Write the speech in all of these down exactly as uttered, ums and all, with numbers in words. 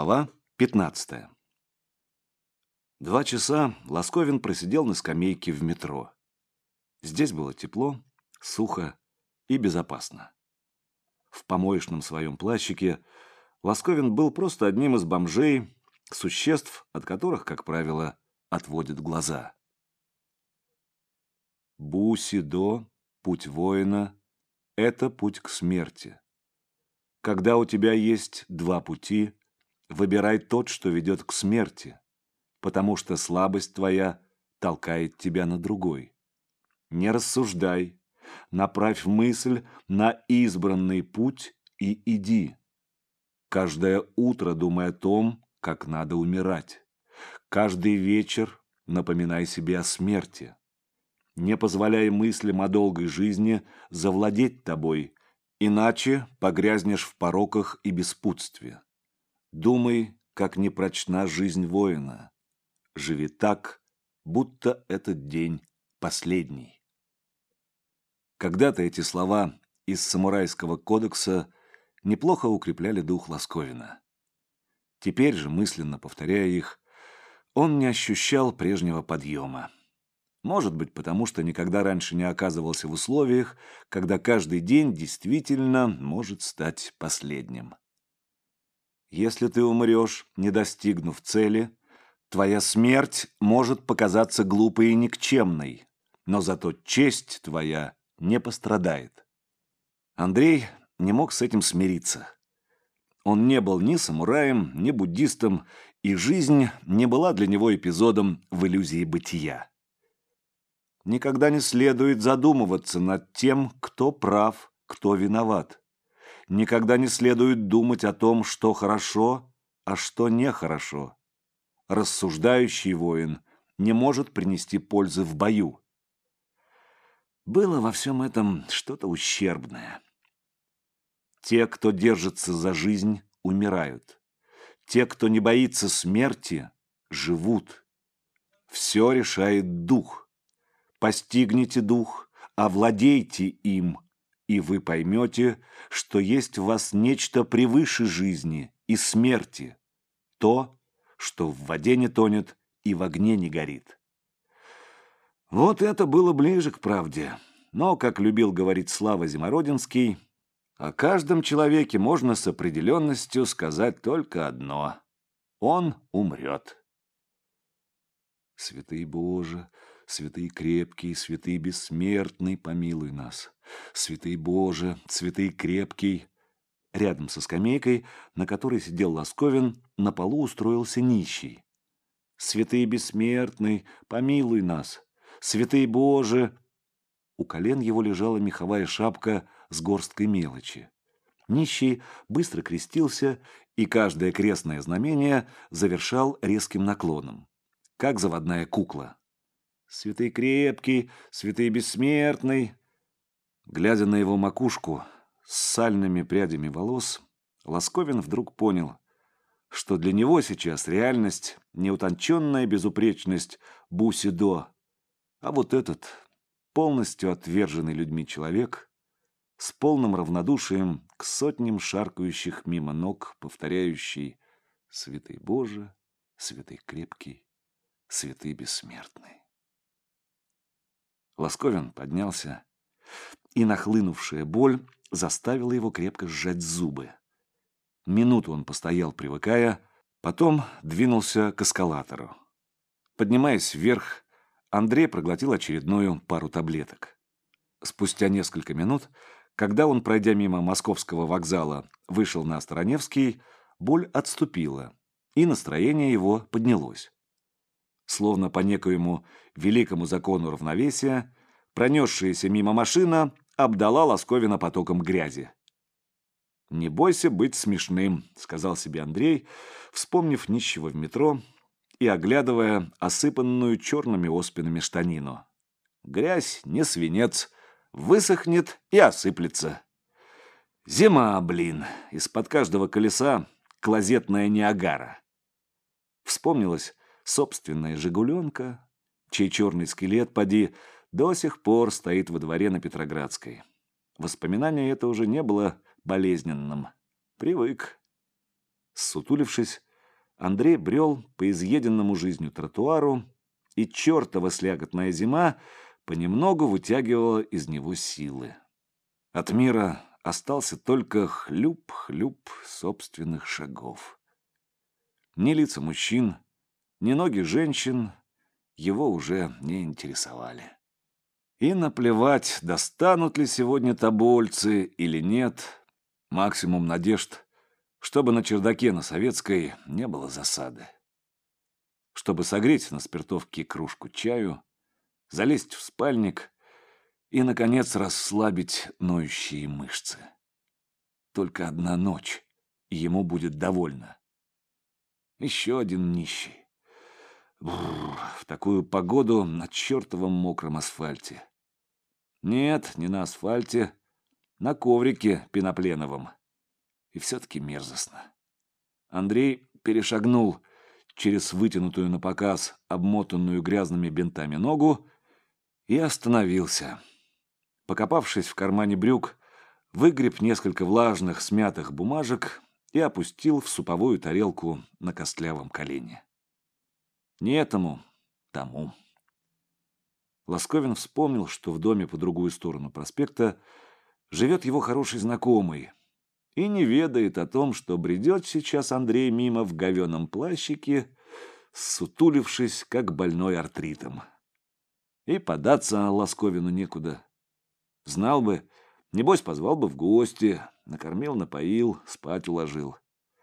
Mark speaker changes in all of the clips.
Speaker 1: Глава пятнадцатая. Два часа Лосковин просидел на скамейке в метро. Здесь было тепло, сухо и безопасно. В помоечном своем плащике Лосковин был просто одним из бомжей, существ, от которых, как правило, отводят глаза. Бу-си-до, путь воина – это путь к смерти. Когда у тебя есть два пути, выбирай тот, что ведет к смерти, потому что слабость твоя толкает тебя на другой. Не рассуждай, направь мысль на избранный путь и иди. Каждое утро думай о том, как надо умирать. Каждый вечер напоминай себе о смерти. Не позволяй мыслям о долгой жизни завладеть тобой, иначе погрязнешь в пороках и беспутстве. Думай, как непрочна жизнь воина. Живи так, будто этот день последний. Когда-то эти слова из самурайского кодекса неплохо укрепляли дух Лосковина. Теперь же, мысленно повторяя их, он не ощущал прежнего подъема. Может быть, потому что никогда раньше не оказывался в условиях, когда каждый день действительно может стать последним. Если ты умрешь, не достигнув цели, твоя смерть может показаться глупой и никчемной, но зато честь твоя не пострадает. Андрей не мог с этим смириться. Он не был ни самураем, ни буддистом, и жизнь не была для него эпизодом в иллюзии бытия. Никогда не следует задумываться над тем, кто прав, кто виноват. Никогда не следует думать о том, что хорошо, а что нехорошо. Рассуждающий воин не может принести пользы в бою. Было во всем этом что-то ущербное. Те, кто держится за жизнь, умирают. Те, кто не боится смерти, живут. Все решает дух. Постигните дух, овладейте им, и вы поймете, что есть в вас нечто превыше жизни и смерти, то, что в воде не тонет и в огне не горит. Вот это было ближе к правде, но, как любил говорить Слава Зимородинский, о каждом человеке можно с определенностью сказать только одно – он умрет. Святый Боже, святый крепкий, святый бессмертный, помилуй нас. Святый Боже, святый крепкий. Рядом со скамейкой, на которой сидел Лосковин, на полу устроился нищий. Святый бессмертный, помилуй нас. Святый Боже. У колен его лежала меховая шапка с горсткой мелочи. Нищий быстро крестился, и каждое крестное знамение завершал резким наклоном, как заводная кукла. Святый крепкий, святый бессмертный. Глядя на его макушку с сальными прядями волос, Лосковин вдруг понял, что для него сейчас реальность не утонченная безупречность бу-си-до, а вот этот полностью отверженный людьми человек с полным равнодушием к сотням шаркающих мимо ног, повторяющий «Святый Боже, святый крепкий, святый бессмертный». Лосковин поднялся, и нахлынувшая боль заставила его крепко сжать зубы. Минуту он постоял, привыкая, потом двинулся к эскалатору. Поднимаясь вверх, Андрей проглотил очередную пару таблеток. Спустя несколько минут, когда он, пройдя мимо Московского вокзала, вышел на Староневский, боль отступила, и настроение его поднялось. Словно по некоему великому закону равновесия, пронесшаяся мимо машина обдала Лосковина потоком грязи. «Не бойся быть смешным», — сказал себе Андрей, вспомнив нищего в метро и оглядывая осыпанную черными оспинами штанину. «Грязь не свинец, высохнет и осыплется. Зима, блин, из-под каждого колеса клозетная Ниагара». Вспомнилось собственная «Жигуленка», чей черный скелет, поди, до сих пор стоит во дворе на Петроградской. Воспоминание это уже не было болезненным. Привык. Ссутулившись, Андрей брел по изъеденному жизнью тротуару, и чертова слякотная зима понемногу вытягивала из него силы. От мира остался только хлюп-хлюп собственных шагов. Ни лица мужчин, ни ноги женщин его уже не интересовали. И наплевать, достанут ли сегодня тобольцы или нет, максимум надежд, чтобы на чердаке на Советской не было засады. Чтобы согреть на спиртовке кружку чаю, залезть в спальник и, наконец, расслабить ноющие мышцы. Только одна ночь, и ему будет довольно. Еще один нищий. Бррр, в такую погоду на чертовом мокром асфальте. Нет, не на асфальте, на коврике пенопленовом. И все-таки мерзостно. Андрей перешагнул через вытянутую напоказ, обмотанную грязными бинтами ногу, и остановился. Покопавшись в кармане брюк, выгреб несколько влажных, смятых бумажек и опустил в суповую тарелку на костлявом колене. Не этому, тому. Ласковин вспомнил, что в доме по другую сторону проспекта живет его хороший знакомый, и не ведает о том, что бредет сейчас Андрей мимо в говеном плащике, сутулившись, как больной артритом. И податься Ласковину некуда. Знал бы, небось позвал бы в гости, накормил, напоил, спать уложил.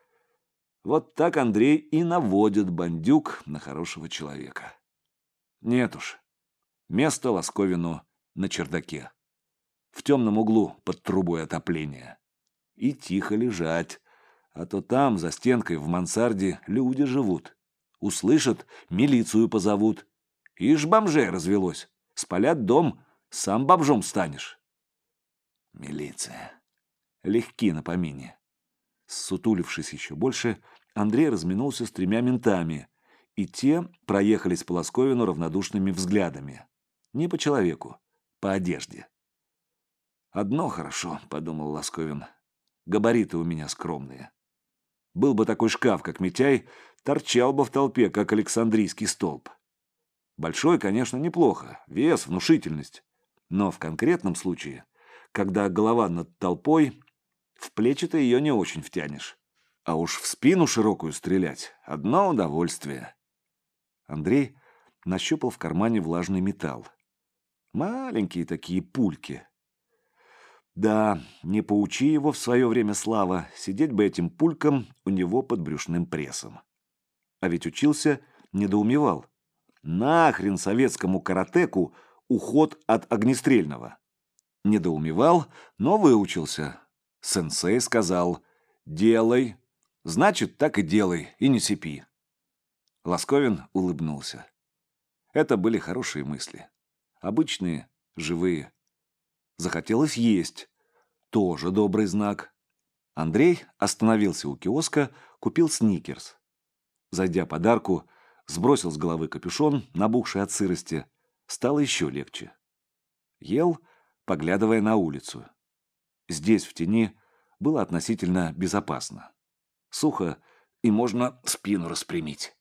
Speaker 1: Вот так Андрей и наводит бандюк на хорошего человека. Нет уж, место Ласковину на чердаке, в темном углу под трубой отопления. И тихо лежать, а то там, за стенкой в мансарде, люди живут. Услышат, милицию позовут. Ишь, бомжей развелось. Спалят дом, сам бомжом станешь. Милиция. Легки на помине. Ссутулившись еще больше, Андрей разминулся с тремя ментами, и те проехались по Ласковину равнодушными взглядами. Не по человеку, по одежде. «Одно хорошо», — подумал Ласковин. «Габариты у меня скромные. Был бы такой шкаф, как Митяй, торчал бы в толпе, как Александрийский столб. Большой, конечно, неплохо, вес, внушительность. Но в конкретном случае, когда голова над толпой, в плечи-то ее не очень втянешь. А уж в спину широкую стрелять — одно удовольствие». Андрей нащупал в кармане влажный металл. Маленькие такие пульки. Да, не поучи его в свое время Слава, сидеть бы этим пульком у него под брюшным прессом. А ведь учился, недоумевал. Нахрен советскому каратеку уход от огнестрельного? Недоумевал, но выучился. Сенсей сказал: «Делай». Значит, так и делай, и не сипи. Ласковин улыбнулся. Это были хорошие мысли. Обычные, живые. Захотелось есть. Тоже добрый знак. Андрей остановился у киоска, купил сникерс. Зайдя под арку, сбросил с головы капюшон, набухший от сырости. Стало еще легче. Ел, поглядывая на улицу. Здесь, в тени, было относительно безопасно. Сухо, и можно спину распрямить.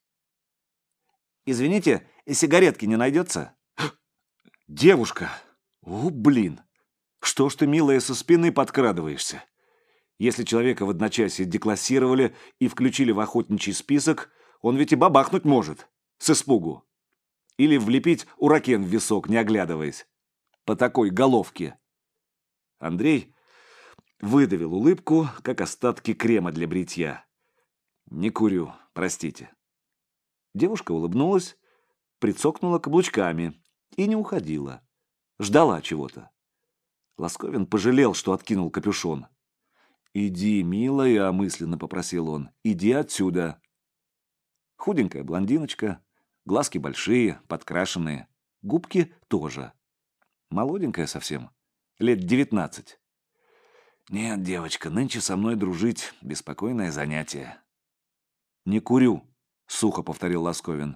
Speaker 1: «Извините, сигаретки не найдется?» «Девушка! О, блин! Что ж ты, милая, со спины подкрадываешься? Если человека в одночасье деклассировали и включили в охотничий список, он ведь и бабахнуть может, с испугу. Или влепить уракен в висок, не оглядываясь. По такой головке». Андрей выдавил улыбку, как остатки крема для бритья. «Не курю, простите». Девушка улыбнулась, прицокнула каблучками и не уходила. Ждала чего-то. Ласковин пожалел, что откинул капюшон. «Иди, милая», — мысленно попросил он, — «иди отсюда». Худенькая блондиночка, глазки большие, подкрашенные, губки тоже. Молоденькая совсем, лет девятнадцать. «Нет, девочка, нынче со мной дружить — беспокойное занятие». «Не курю», — сухо повторил Ласковин.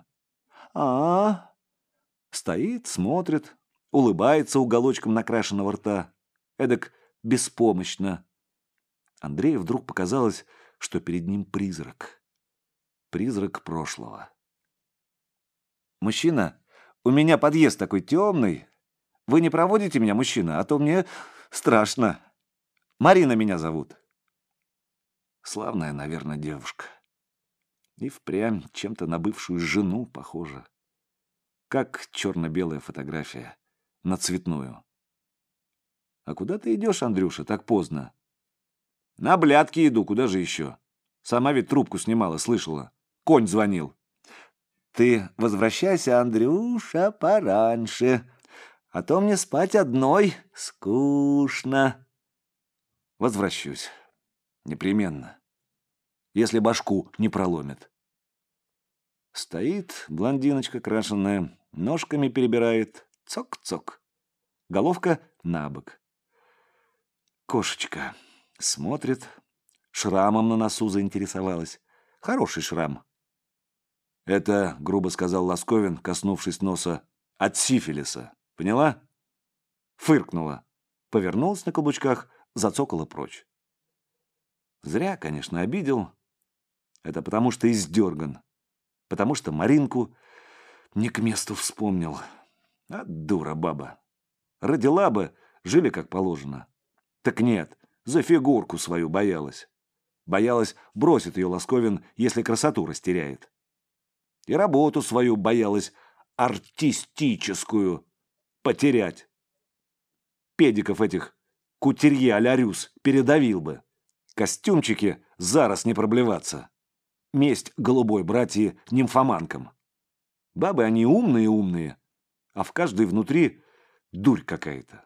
Speaker 1: а а Стоит, смотрит, улыбается уголочком накрашенного рта. Эдак беспомощно. Андрею вдруг показалось, что перед ним призрак. Призрак прошлого. «Мужчина, у меня подъезд такой темный. Вы не проводите меня, мужчина, а то мне страшно. Марина меня зовут». Славная, наверное, девушка. И впрямь чем-то на бывшую жену похожа. Как черно-белая фотография на цветную. «А куда ты идешь, Андрюша, так поздно?» «На блядки иду, куда же еще? Сама ведь трубку снимала, слышала. Конь звонил». «Ты возвращайся, Андрюша, пораньше, а то мне спать одной скучно». «Возвращусь. Непременно. Если башку не проломит». Стоит блондиночка крашеная, ножками перебирает. Цок-цок. Головка на бок. Кошечка смотрит, шрамом на носу заинтересовалась. Хороший шрам. «Это, — грубо сказал Ласковин, коснувшись носа, — от сифилиса. Поняла?» Фыркнула, повернулась на каблучках, зацокала прочь. Зря, конечно, обидел. Это потому что издерган. Потому что Маринку не к месту вспомнил. А дура баба. Родила бы, жили как положено. Так нет, за фигурку свою боялась. Боялась, бросит ее Ласковин, если красоту растеряет. И работу свою боялась, артистическую, потерять. Педиков этих, кутерье а-ля Рюс, передавил бы. Костюмчики зараз не проблеваться. Месть голубой братьи нимфоманкам. Бабы они умные-умные, а в каждой внутри дурь какая-то.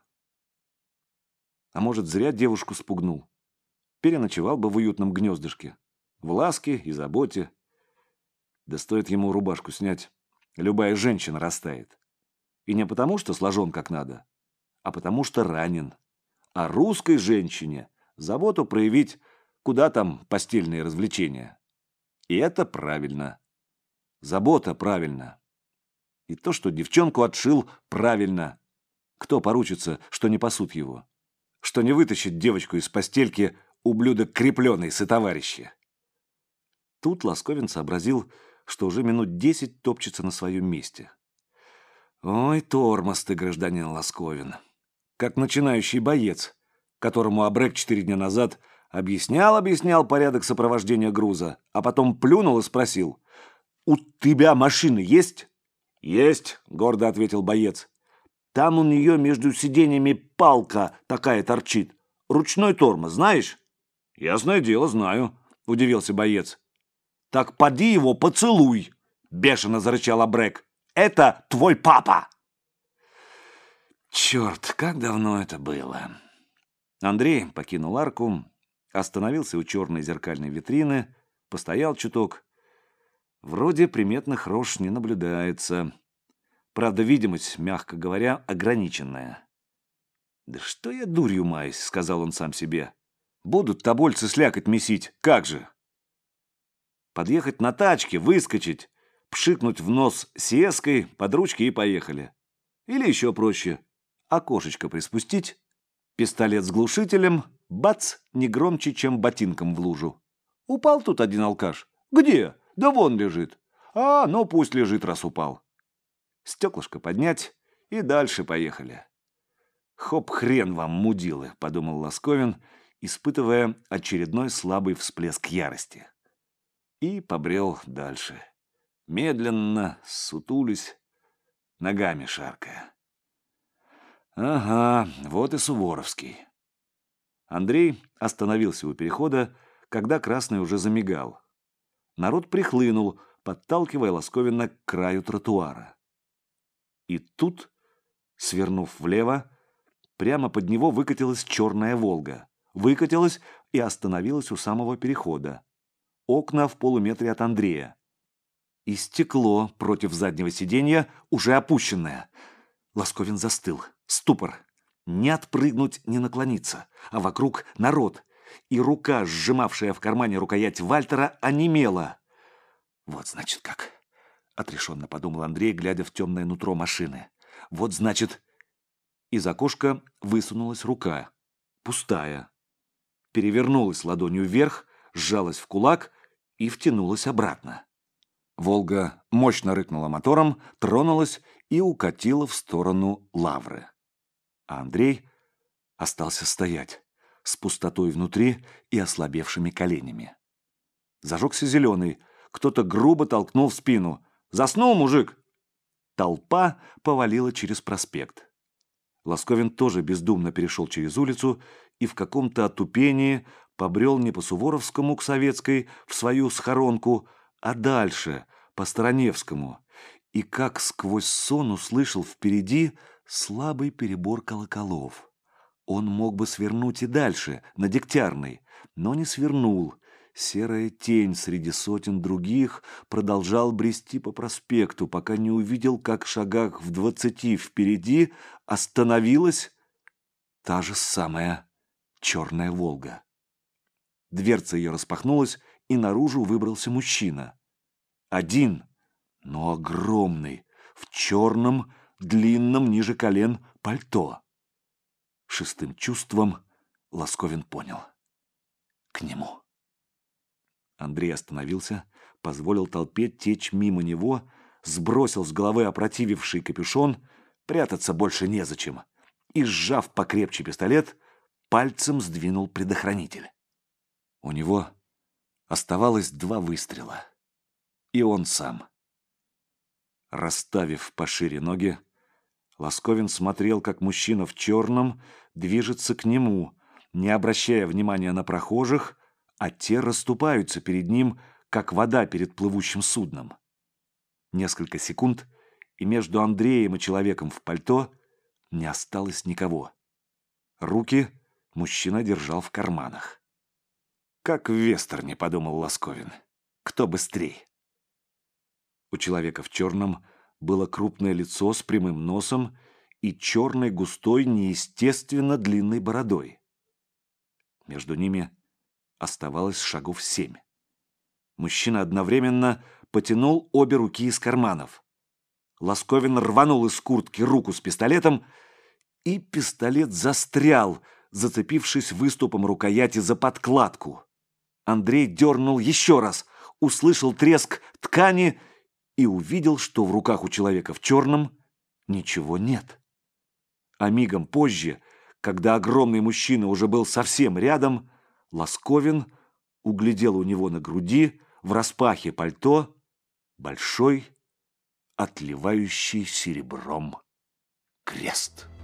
Speaker 1: А может, зря девушку спугнул. Переночевал бы в уютном гнездышке, в ласке и заботе. Да стоит ему рубашку снять, любая женщина растает. И не потому, что сложен как надо, а потому, что ранен. А русской женщине заботу проявить, куда там постельные развлечения. И это правильно. Забота правильно. И то, что девчонку отшил, правильно. Кто поручится, что не пасут его? Что не вытащит девочку из постельки ублюдок крепленый сотоварищи? Тут Ласковин сообразил, что уже минут десять топчется на своем месте. Ой, тормоз ты, гражданин Ласковин. Как начинающий боец, которому Абрек четыре дня назад объяснял-объяснял порядок сопровождения груза, а потом плюнул и спросил: «У тебя машины есть?» «Есть», — гордо ответил боец. «Там у нее между сиденьями палка такая торчит. Ручной тормоз, знаешь?» «Ясное дело, знаю», — удивился боец. «Так поди его поцелуй», — бешено зарычал Абрек. «Это твой папа!» Черт, как давно это было. Андрей покинул арку, остановился у черной зеркальной витрины, постоял чуток. Вроде приметных рож не наблюдается. Правда, видимость, мягко говоря, ограниченная. «Да что я дурью маюсь», — сказал он сам себе. «Будут тобольцы слякоть месить, как же?» Подъехать на тачке, выскочить, пшикнуть в нос сеской, под ручки и поехали. Или еще проще. Окошечко приспустить, пистолет с глушителем, бац, не громче, чем ботинком в лужу. Упал тут один алкаш. Где? Да вон лежит. А, ну пусть лежит, раз упал. Стеклышко поднять и дальше поехали. Хоп, хрен вам, мудилы, подумал Ласковин, испытывая очередной слабый всплеск ярости. И побрел дальше. Медленно, сутулись, ногами шаркая. Ага, вот и Суворовский. Андрей остановился у перехода, когда красный уже замигал. Народ прихлынул, подталкивая Ласковина к краю тротуара. И тут, свернув влево, прямо под него выкатилась черная «Волга». Выкатилась и остановилась у самого перехода. Окна в полуметре от Андрея. И стекло против заднего сиденья уже опущенное. Ласковин застыл. Ступор. Не отпрыгнуть, не наклониться. А вокруг народ. И рука, сжимавшая в кармане рукоять Вальтера, онемела. Вот значит как. Отрешенно подумал Андрей, глядя в темное нутро машины. Вот значит... Из окошка высунулась рука. Пустая. Перевернулась ладонью вверх, сжалась в кулак и втянулась обратно. Волга мощно рыкнула мотором, тронулась и укатила в сторону Лавры. А Андрей остался стоять с пустотой внутри и ослабевшими коленями. Зажегся зеленый, кто-то грубо толкнул в спину. «Заснул, мужик!» Толпа повалила через проспект. Лосковин тоже бездумно перешел через улицу и в каком-то отупении побрел не по Суворовскому к Советской в свою схоронку, а дальше, по Староневскому, и как сквозь сон услышал впереди слабый перебор колоколов. Он мог бы свернуть и дальше, на Дегтярной, но не свернул. Серая тень среди сотен других продолжал брести по проспекту, пока не увидел, как в шагах в двадцати впереди остановилась та же самая черная «Волга». Дверца ее распахнулась, и наружу выбрался мужчина. Один, но огромный, в черном, длинном, ниже колен пальто. Шестым чувством Лосковин понял. К нему. Андрей остановился, позволил толпе течь мимо него, сбросил с головы опротививший капюшон, прятаться больше незачем, и, сжав покрепче пистолет, пальцем сдвинул предохранитель. У него оставалось два выстрела. И он сам. Расставив пошире ноги, Лосковин смотрел, как мужчина в черном движется к нему, не обращая внимания на прохожих, а те расступаются перед ним, как вода перед плывущим судном. Несколько секунд, и между Андреем и человеком в пальто не осталось никого. Руки мужчина держал в карманах. «Как в вестерне», — подумал Лосковин. «Кто быстрей?» У человека в черном было крупное лицо с прямым носом и черной густой, неестественно длинной бородой. Между ними оставалось шагов семь. Мужчина одновременно потянул обе руки из карманов. Лосковин рванул из куртки руку с пистолетом, и пистолет застрял, зацепившись выступом рукояти за подкладку. Андрей дернул еще раз, услышал треск ткани и увидел, что в руках у человека в черном ничего нет. А мигом позже, когда огромный мужчина уже был совсем рядом, Лосковин углядел у него на груди, в распахе пальто, большой, отливающий серебром крест.